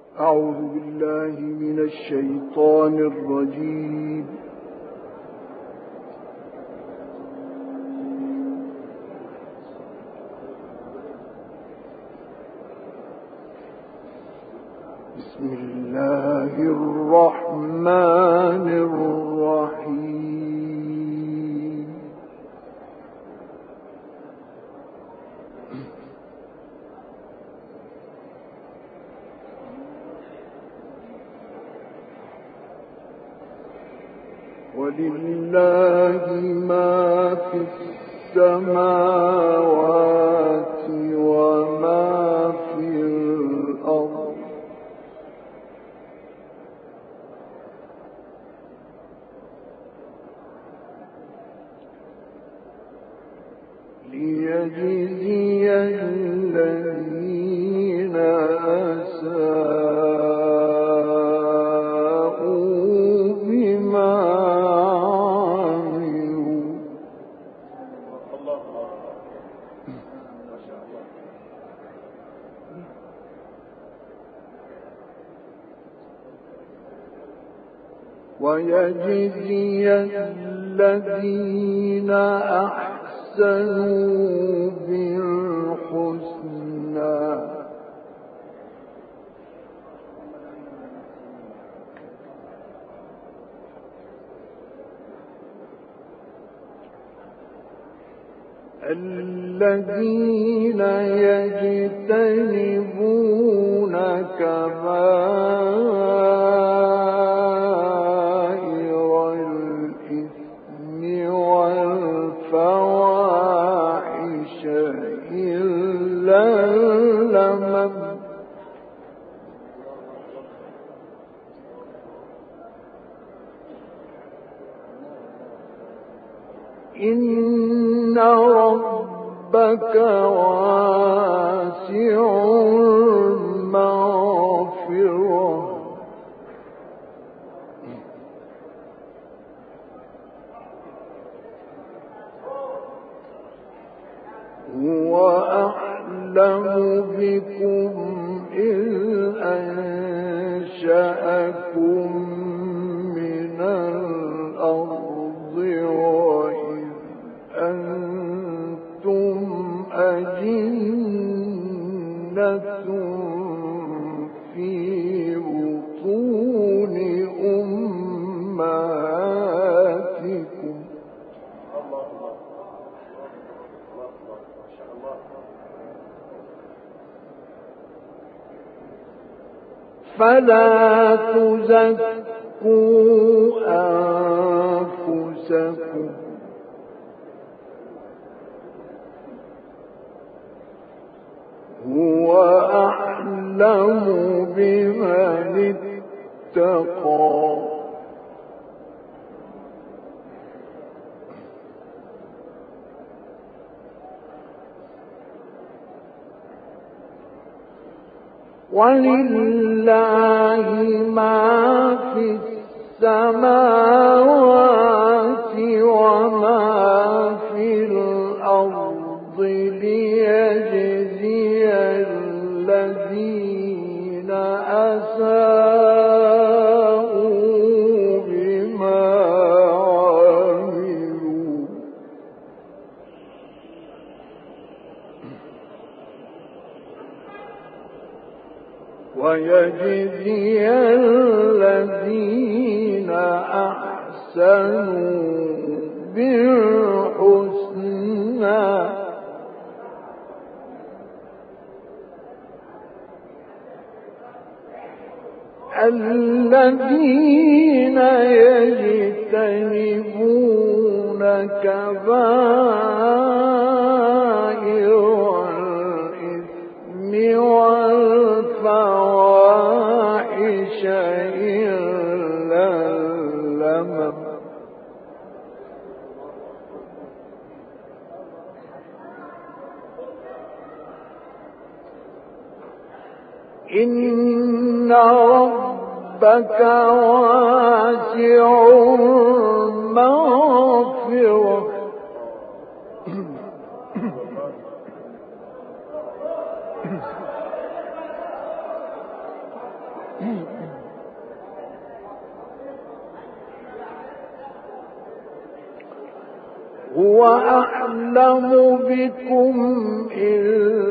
أعوذ بالله من الشيطان الرجيم. بسم الله الرحمن الرحيم. ولله ما في السماوات وما في الأرض ليجزي الذين أساءوا بما عملوا ويجزي الذين أحسنوا بالحسنى الذين يجتنبون كبائر الإثم والفواحش إلا اللمم إن ربك واسع المغفرة هو أعلم بكم إذ أنشأكم من الأرض وإذ أنتم أجنة في بطون أمهاتكم فلا تزكوا أنفسكم هو أعلم بمن اتقى ولله ما في السماوات وما في الأرض ليجزي الذين أساءوا بما عملوا ويجزي الذين أحسنوا بالحسنى الذين يجتنبون كبائر الإثم والفواحش إلا اللمم إن ربك واسع المغفرة هو أعلم بكم إذ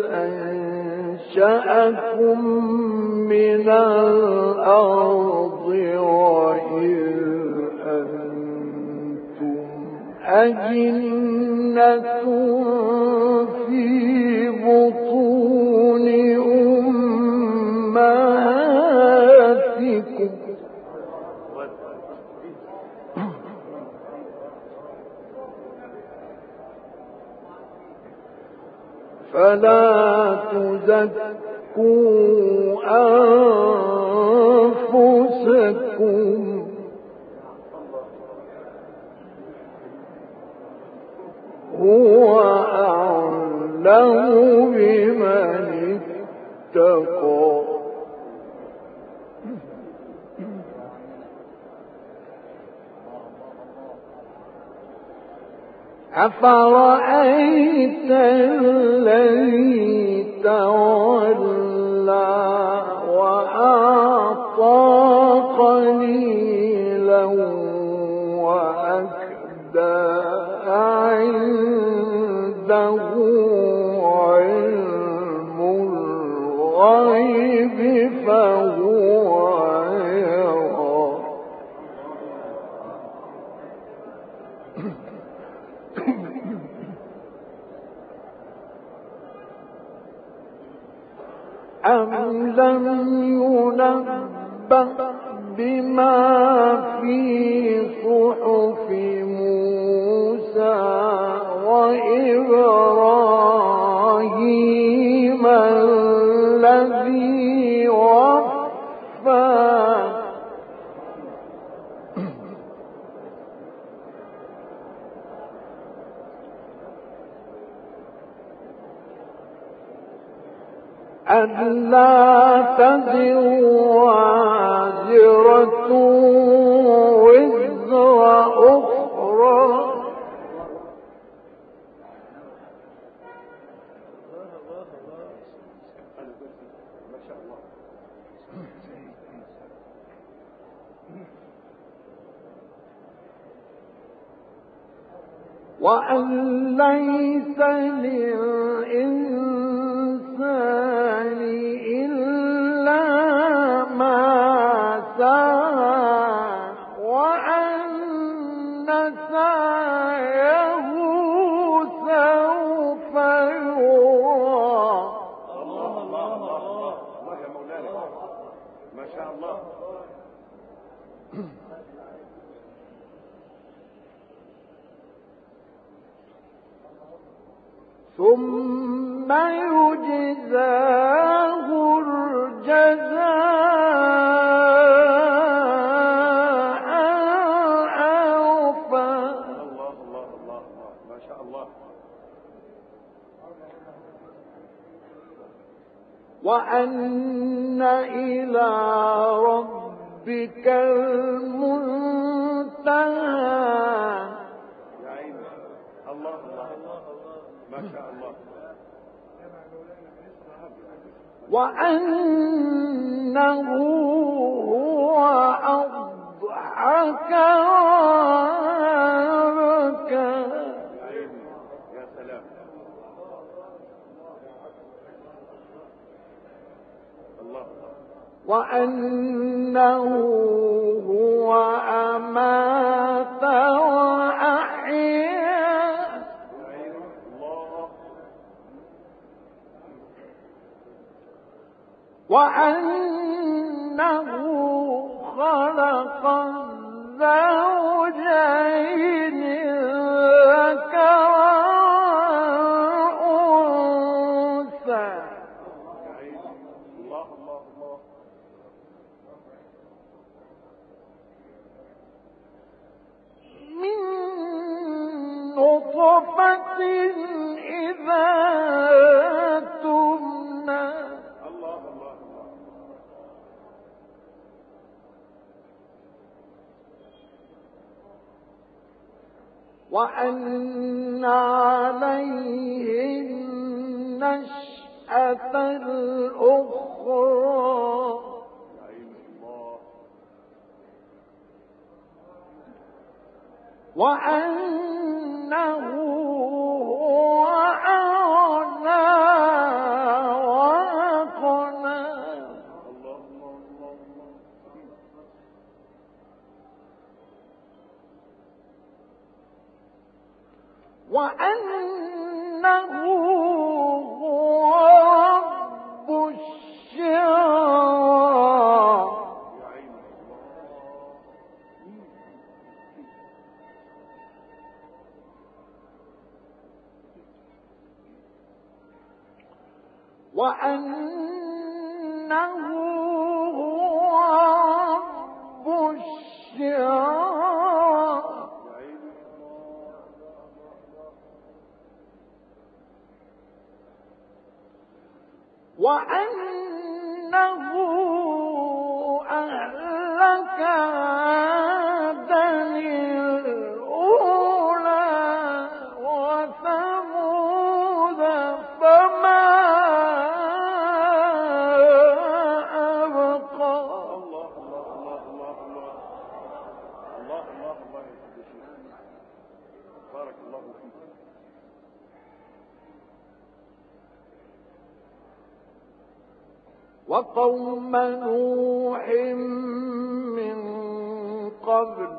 أنشأكم من الأرض وإذ أنتم أجنة في بطون أمهاتكم فلا تزكوا أنفسكم هو أعلم بمن اتقى أفرأيت الذي تولى وأعطى قليلا وأكدى عنده علم الغيب فهو يرى أم لم ينبأ بما في صحف موسى وإبراهيم الذي وفى ألا تزر وازرة وزر أخرى وأن ليس للإنسان إلا ما سعى وأن سعيه سوف يرى الله الله الله يا مولانا ما شاء الله ثم يجزاه الجزاء الأوفى الله الله الله ما شاء الله وأن إلى ربك المنتهى يا عيني الله الله ما شاء الله وأنه هو أضحك وأبكى يا عيني يا سلام الله وأنه هو أمات وأحيا وأنه خلق الزوجين الذكر والأنثى الله الله الله من نطفة إذا تمنى الله الله وأن عليه النشأة الأخرى وأنه هو أغنى وأقنى وأنه هو رب الشعرى وأنه هو رب الشعرى وأنه أهلك عادا الأولى وثمود فما أبقى. الله الله الله الله الله الله الله الله يا شيخ بارك الله فيك. وقوم نوح من قبل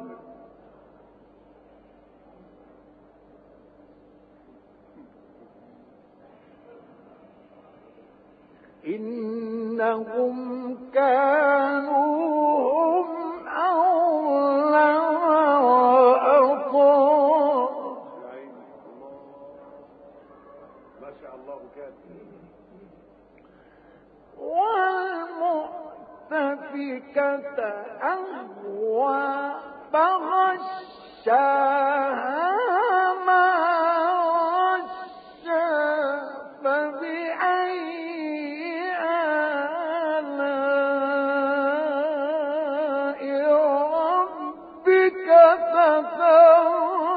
إنهم كانوا هم أظلم وأطغى. ما شاء الله كان. والمؤتفكة أهوى فغشاها ما غشى فبأي آلاء ربك تتمارى.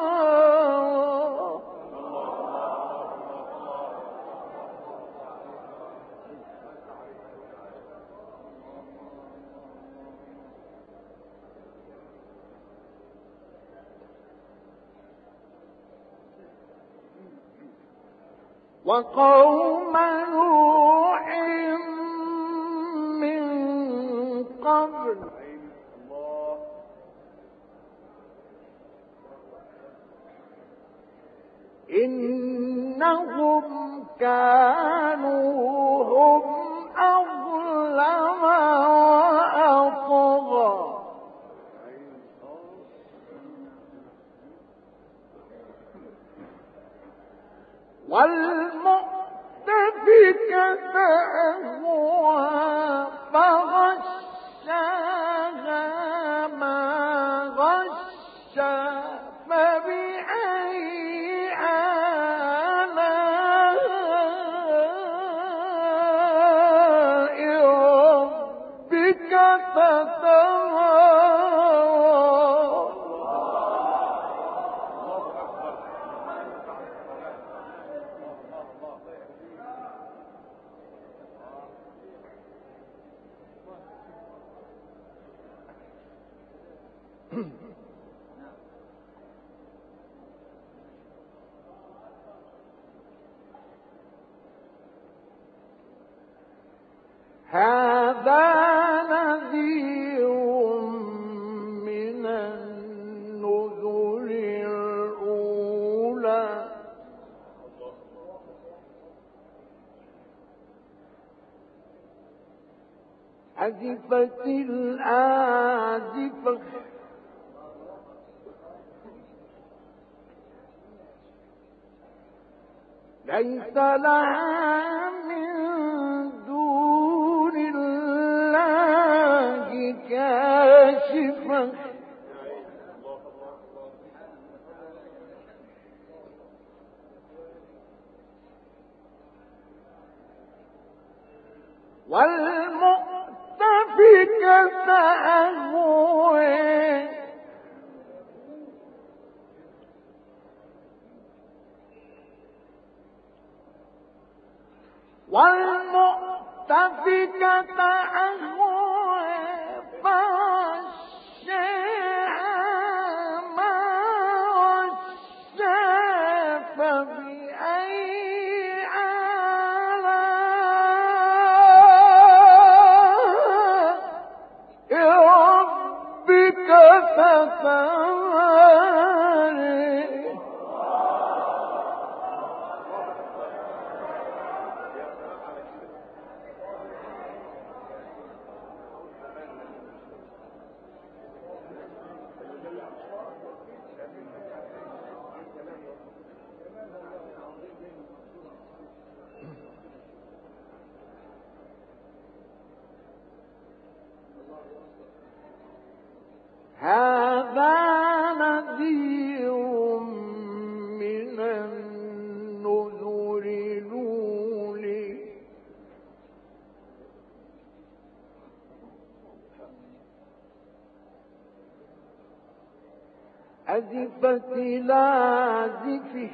وقوم نوح من قبل إنهم كانوا هم أظلم وأطغى. والمؤتفكة أهوى فغشاها ما غشى فبأي آلاء ربك تتمارى. هذا نذير من النذر الأولى أزفت الآزفة ليس لها من دون الله كاشفة والمؤتفكة أهوى والمؤتفكة أهوى فغشاها ما هذا نذير من النذر الأولى أزفت لازفه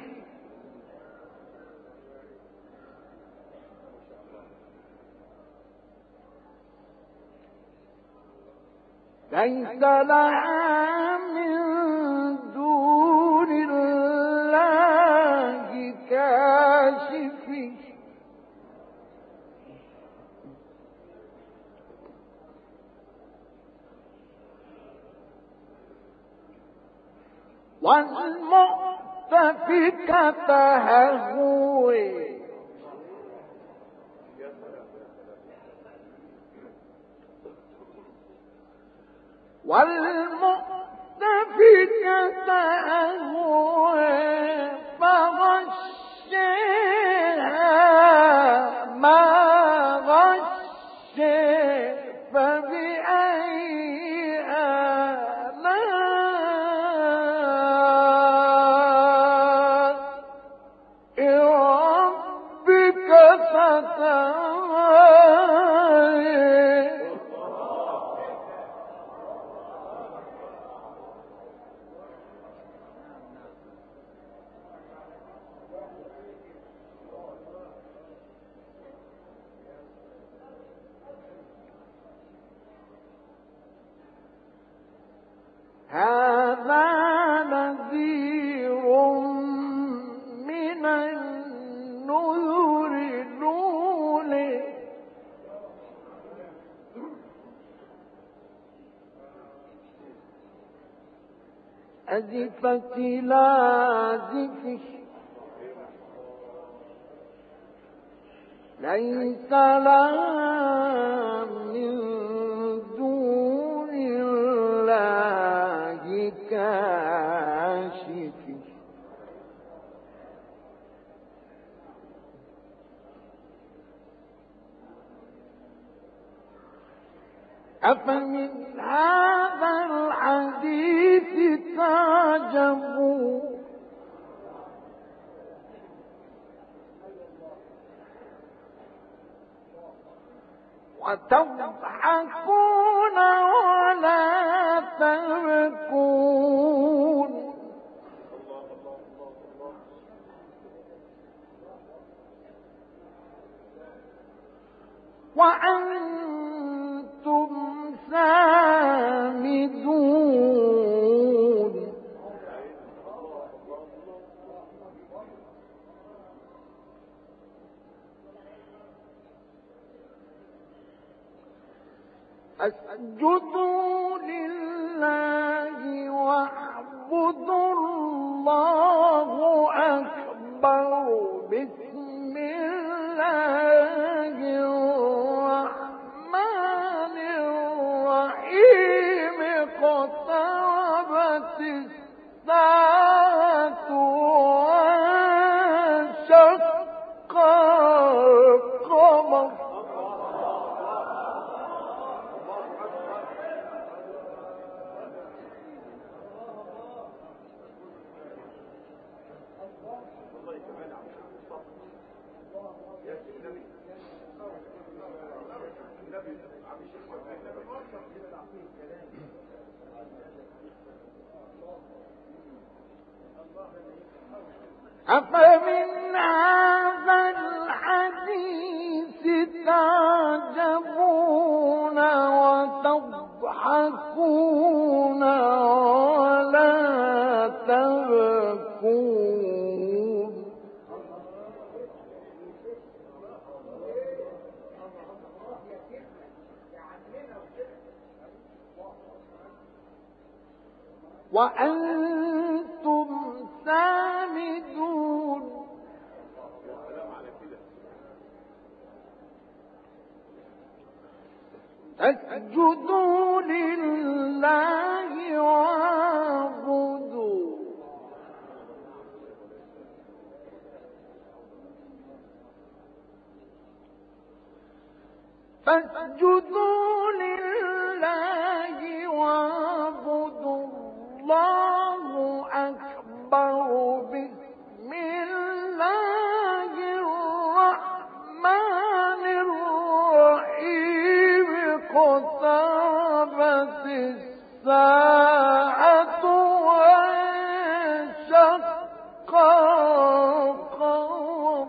ليس لها من دون الله كاشف والمؤتفكة هوى والمؤتفكة أهوى فغشاها ما غشى فبأي آلاء ربك تتمارى هذا نذير من النذر الأولى أزفت لازفه ليس لها من دون الله كاشف أفمن هذا الحديث تعجبون وتضحكون ولا تبكون وأنتم سامدون اسجدوا لله واعبدوا الله أكبر بسم الله الرحمن الرحيم اقتربت الساعة وانشق القمر أفمن هذا الحديث تعجبون وتضحكون ولا تبكون وأنتم سامدون اسجدوا لله واعبدوا فاسجدوا لله واعبدوا الله أكبر بسم الله الرحمن الرحيم اقتربت الساعة وانشق القمر